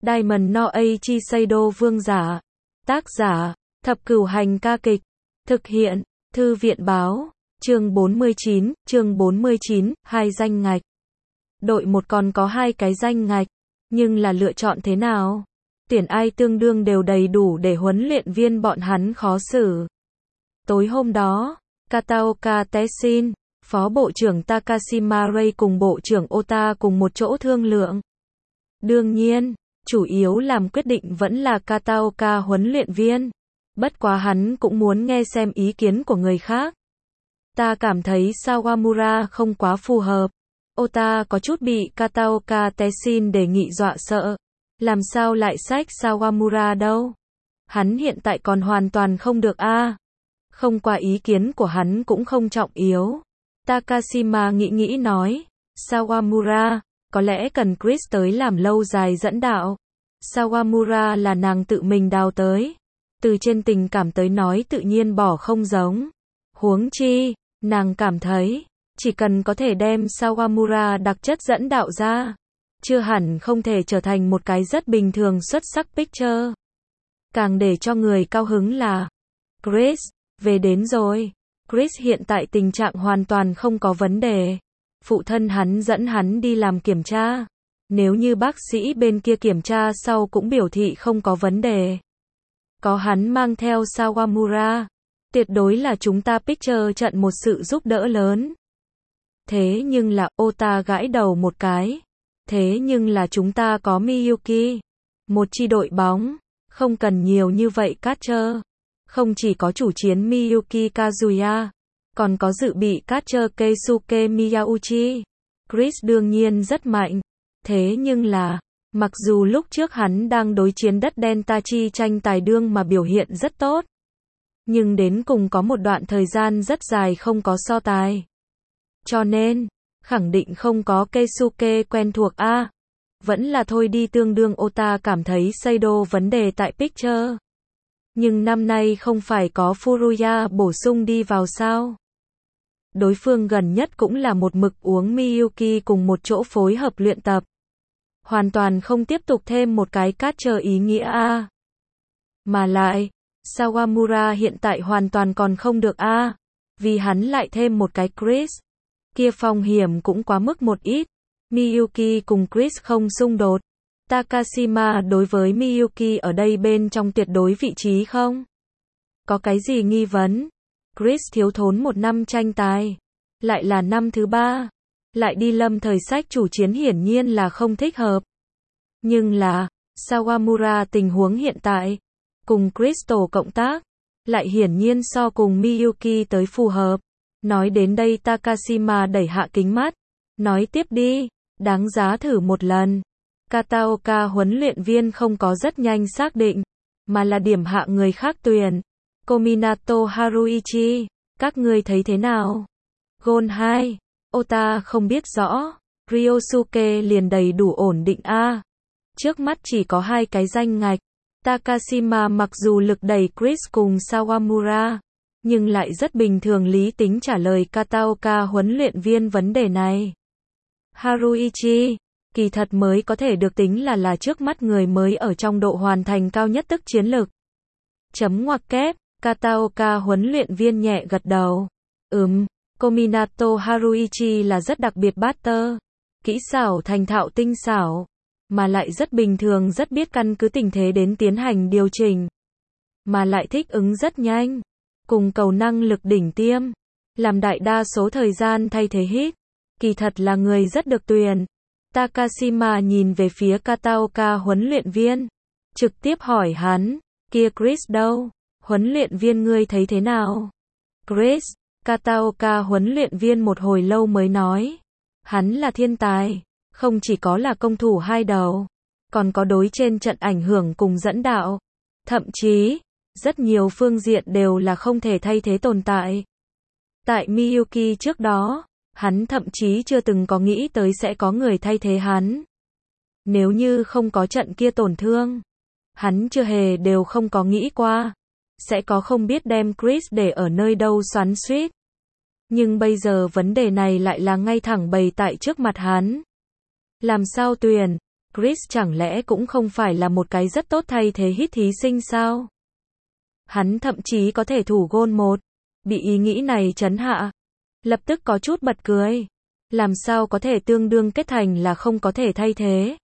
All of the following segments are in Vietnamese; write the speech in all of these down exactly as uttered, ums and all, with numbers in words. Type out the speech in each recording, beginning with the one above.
Diamond no Eiichi Seido vương giả. Tác giả, Thập Cửu Hành ca kịch. Thực hiện, Thư viện báo. Chương bốn mươi chín, chương bốn mươi chín, hai danh ngạch. Đội một còn có hai cái danh ngạch, nhưng là lựa chọn thế nào? Tuyển ai tương đương đều đầy đủ để huấn luyện viên bọn hắn khó xử. Tối hôm đó, Kataoka Tessin, Phó Bộ trưởng Takashima Rei cùng Bộ trưởng Ota cùng một chỗ thương lượng. Đương nhiên, chủ yếu làm quyết định vẫn là Kataoka huấn luyện viên. Bất quá hắn cũng muốn nghe xem ý kiến của người khác. Ta cảm thấy Sawamura không quá phù hợp. Ota có chút bị Kataoka Tessin đề nghị dọa sợ. Làm sao lại xách Sawamura đâu? Hắn hiện tại còn hoàn toàn không được a. À. Không qua ý kiến của hắn cũng không trọng yếu. Takashima nghĩ nghĩ nói, Sawamura, có lẽ cần Chris tới làm lâu dài dẫn đạo. Sawamura là nàng tự mình đào tới. Từ trên tình cảm tới nói tự nhiên bỏ không giống. Huống chi, nàng cảm thấy, chỉ cần có thể đem Sawamura đặc chất dẫn đạo ra, chưa hẳn không thể trở thành một cái rất bình thường xuất sắc picture. Càng để cho người cao hứng là, Chris, về đến rồi. Chris hiện tại tình trạng hoàn toàn không có vấn đề. Phụ thân hắn dẫn hắn đi làm kiểm tra. Nếu như bác sĩ bên kia kiểm tra sau cũng biểu thị không có vấn đề. Có hắn mang theo Sawamura, tuyệt đối là chúng ta picture trận một sự giúp đỡ lớn. Thế nhưng là, Ota gãi đầu một cái. Thế nhưng là chúng ta có Miyuki. Một chi đội bóng, không cần nhiều như vậy catcher. Không chỉ có chủ chiến Miyuki Kazuya, còn có dự bị catcher Keisuke Miyauchi. Chris đương nhiên rất mạnh. Thế nhưng là, mặc dù lúc trước hắn đang đối chiến đất đen Tachi tranh tài đương mà biểu hiện rất tốt, nhưng đến cùng có một đoạn thời gian rất dài không có so tài. Cho nên, khẳng định không có Keisuke quen thuộc a. À, vẫn là thôi đi tương đương Ota cảm thấy Seido vấn đề tại picture. Nhưng năm nay không phải có Furuya bổ sung đi vào sao? Đối phương gần nhất cũng là một mực uống Miyuki cùng một chỗ phối hợp luyện tập. Hoàn toàn không tiếp tục thêm một cái catcher ý nghĩa a. À. Mà lại, Sawamura hiện tại hoàn toàn còn không được a. À, vì hắn lại thêm một cái Chris. Kia phong hiểm cũng quá mức một ít. Miyuki cùng Chris không xung đột. Takashima đối với Miyuki ở đây bên trong tuyệt đối vị trí không? Có cái gì nghi vấn? Chris thiếu thốn một năm tranh tài. Lại là năm thứ ba. Lại đi lâm thời sách chủ chiến hiển nhiên là không thích hợp. Nhưng là, Sawamura tình huống hiện tại, cùng Crystal cộng tác, lại hiển nhiên so cùng Miyuki tới phù hợp. Nói đến đây Takashima đẩy hạ kính mắt. Nói tiếp đi, đáng giá thử một lần. Kataoka huấn luyện viên không có rất nhanh xác định, mà là điểm hạ người khác tuyển. Kominato Haruichi, các ngươi thấy thế nào? Gôn hai, Ota không biết rõ, Ryosuke liền đầy đủ ổn định a. À. Trước mắt chỉ có hai cái danh ngạch. Takashima mặc dù lực đẩy Chris cùng Sawamura, nhưng lại rất bình thường lý tính trả lời Kataoka huấn luyện viên vấn đề này. Haruichi, kỳ thật mới có thể được tính là là trước mắt người mới ở trong độ hoàn thành cao nhất tức chiến lực. Chấm ngoặc kép, Kataoka huấn luyện viên nhẹ gật đầu. Ừm, Kominato Haruichi là rất đặc biệt batter. Kỹ xảo thành thạo tinh xảo. Mà lại rất bình thường rất biết căn cứ tình thế đến tiến hành điều chỉnh. Mà lại thích ứng rất nhanh. Cùng cầu năng lực đỉnh tiêm. Làm đại đa số thời gian thay thế hit. Kỳ thật là người rất được tuyển. Takashima nhìn về phía Kataoka huấn luyện viên. Trực tiếp hỏi hắn. Kia Chris đâu? Huấn luyện viên ngươi thấy thế nào? Chris, Kataoka huấn luyện viên một hồi lâu mới nói. Hắn là thiên tài. Không chỉ có là công thủ hai đầu. Còn có đối trên trận ảnh hưởng cùng dẫn đạo. Thậm chí, rất nhiều phương diện đều là không thể thay thế tồn tại. Tại Miyuki trước đó, hắn thậm chí chưa từng có nghĩ tới sẽ có người thay thế hắn. Nếu như không có trận kia tổn thương, hắn chưa hề đều không có nghĩ qua. Sẽ có không biết đem Chris để ở nơi đâu xoắn xuýt. Nhưng bây giờ vấn đề này lại là ngay thẳng bày tại trước mặt hắn. Làm sao tuyển? Chris chẳng lẽ cũng không phải là một cái rất tốt thay thế hit thí sinh sao? Hắn thậm chí có thể thủ gôn một. Bị ý nghĩ này chấn hạ. Lập tức có chút bật cười. Làm sao có thể tương đương kết thành là không có thể thay thế?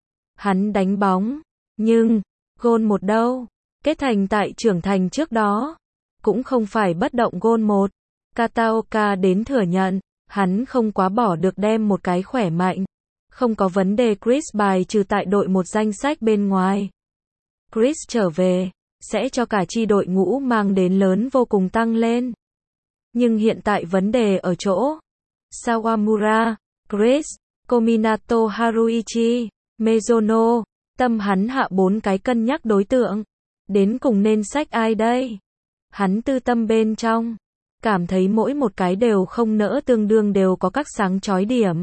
Hắn đánh bóng. Nhưng, gôn một đâu? Kết thành tại trưởng thành trước đó. Cũng không phải bất động gôn một. Kataoka đến thừa nhận. Hắn không quá bỏ được đem một cái khỏe mạnh. Không có vấn đề Chris bài trừ tại đội một danh sách bên ngoài. Chris trở về, sẽ cho cả chi đội ngũ mang đến lớn vô cùng tăng lên. Nhưng hiện tại vấn đề ở chỗ Sawamura, Chris, Kominato Haruichi, Mizuno, tâm hắn hạ bốn cái cân nhắc đối tượng. Đến cùng nên sách ai đây? Hắn tư tâm bên trong, cảm thấy mỗi một cái đều không nỡ tương đương đều có các sáng chói điểm.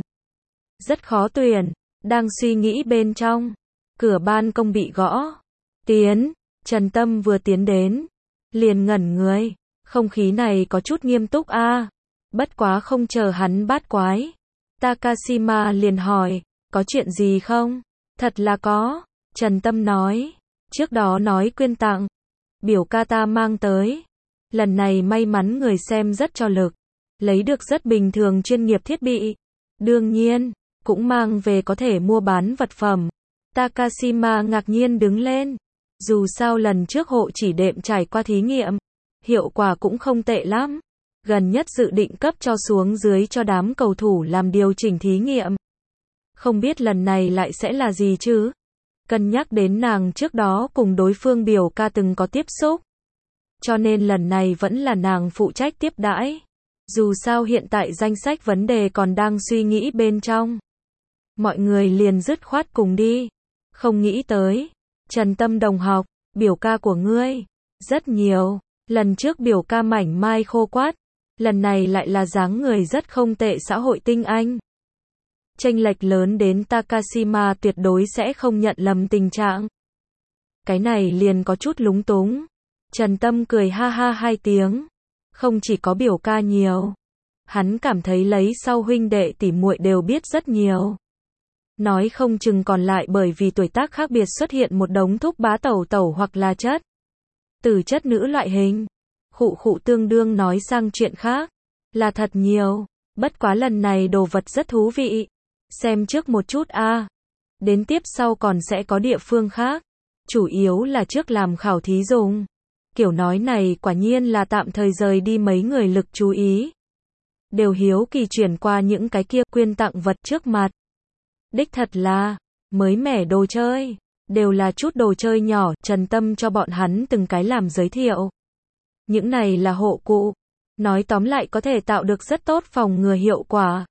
Rất khó tuyển, đang suy nghĩ bên trong. Cửa ban công bị gõ. Tiến, Trần Tâm vừa tiến đến. Liền ngẩn người. Không khí này có chút nghiêm túc a. À. Bất quá không chờ hắn bát quái. Takashima liền hỏi, có chuyện gì không? Thật là có. Trần Tâm nói. Trước đó nói quyên tặng. Biểu ca ta mang tới. Lần này may mắn người xem rất cho lực. Lấy được rất bình thường chuyên nghiệp thiết bị. Đương nhiên, cũng mang về có thể mua bán vật phẩm. Takashima ngạc nhiên đứng lên. Dù sao lần trước hộ chỉ đệm trải qua thí nghiệm. Hiệu quả cũng không tệ lắm. Gần nhất dự định cấp cho xuống dưới cho đám cầu thủ làm điều chỉnh thí nghiệm. Không biết lần này lại sẽ là gì chứ? Cân nhắc đến nàng trước đó cùng đối phương biểu ca từng có tiếp xúc. Cho nên lần này vẫn là nàng phụ trách tiếp đãi. Dù sao hiện tại danh sách vấn đề còn đang suy nghĩ bên trong. Mọi người liền dứt khoát cùng đi. Không nghĩ tới. Trần Tâm đồng học, biểu ca của ngươi. Rất nhiều. Lần trước biểu ca mảnh mai khô quát. Lần này lại là dáng người rất không tệ xã hội tinh anh. Chênh lệch lớn đến Takashima tuyệt đối sẽ không nhận lầm tình trạng. Cái này liền có chút lúng túng. Trần Tâm cười ha ha hai tiếng. Không chỉ có biểu ca nhiều. Hắn cảm thấy lấy sau huynh đệ tỉ muội đều biết rất nhiều. Nói không chừng còn lại bởi vì tuổi tác khác biệt xuất hiện một đống thúc bá tẩu tẩu hoặc là chất. Từ chất nữ loại hình. Khụ khụ tương đương nói sang chuyện khác. Là thật nhiều. Bất quá lần này đồ vật rất thú vị. Xem trước một chút a. À. Đến tiếp sau còn sẽ có địa phương khác. Chủ yếu là trước làm khảo thí dùng. Kiểu nói này quả nhiên là tạm thời rời đi mấy người lực chú ý. Đều hiếu kỳ chuyển qua những cái kia quyên tặng vật trước mặt. Đích thật là, mới mẻ đồ chơi. Đều là chút đồ chơi nhỏ, Trần Tâm cho bọn hắn từng cái làm giới thiệu. Những này là hộ cụ. Nói tóm lại có thể tạo được rất tốt phòng ngừa hiệu quả.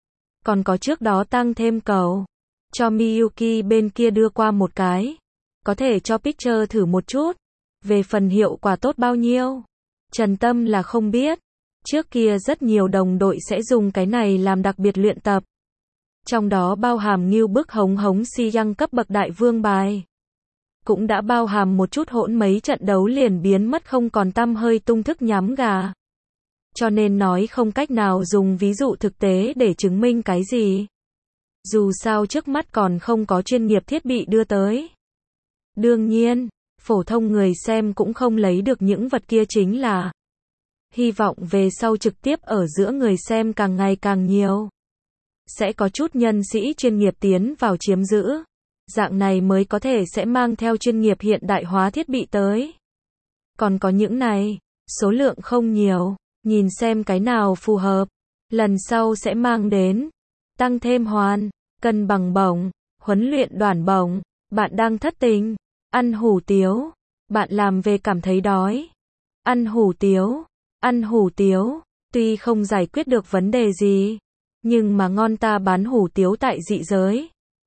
Còn có trước đó tăng thêm cầu. Cho Miyuki bên kia đưa qua một cái. Có thể cho Picture thử một chút. Về phần hiệu quả tốt bao nhiêu? Trần Tâm là không biết. Trước kia rất nhiều đồng đội sẽ dùng cái này làm đặc biệt luyện tập. Trong đó bao hàm Ngưu Bức Hống Hống Si Yang cấp bậc đại vương bài. Cũng đã bao hàm một chút hỗn mấy trận đấu liền biến mất không còn tăm hơi tung thức nhắm gà. Cho nên nói không cách nào dùng ví dụ thực tế để chứng minh cái gì. Dù sao trước mắt còn không có chuyên nghiệp thiết bị đưa tới. Đương nhiên, phổ thông người xem cũng không lấy được những vật kia chính là. Hy vọng về sau trực tiếp ở giữa người xem càng ngày càng nhiều. Sẽ có chút nhân sĩ chuyên nghiệp tiến vào chiếm giữ. Dạng này mới có thể sẽ mang theo chuyên nghiệp hiện đại hóa thiết bị tới. Còn có những này, số lượng không nhiều, nhìn xem cái nào phù hợp. Lần sau sẽ mang đến. Tăng thêm hoàn, cân bằng bổng, huấn luyện đoàn bổng. Bạn đang thất tình, ăn hủ tiếu. Bạn làm về cảm thấy đói. Ăn hủ tiếu, ăn hủ tiếu. Tuy không giải quyết được vấn đề gì. Nhưng mà ngon ta bán hủ tiếu tại dị giới.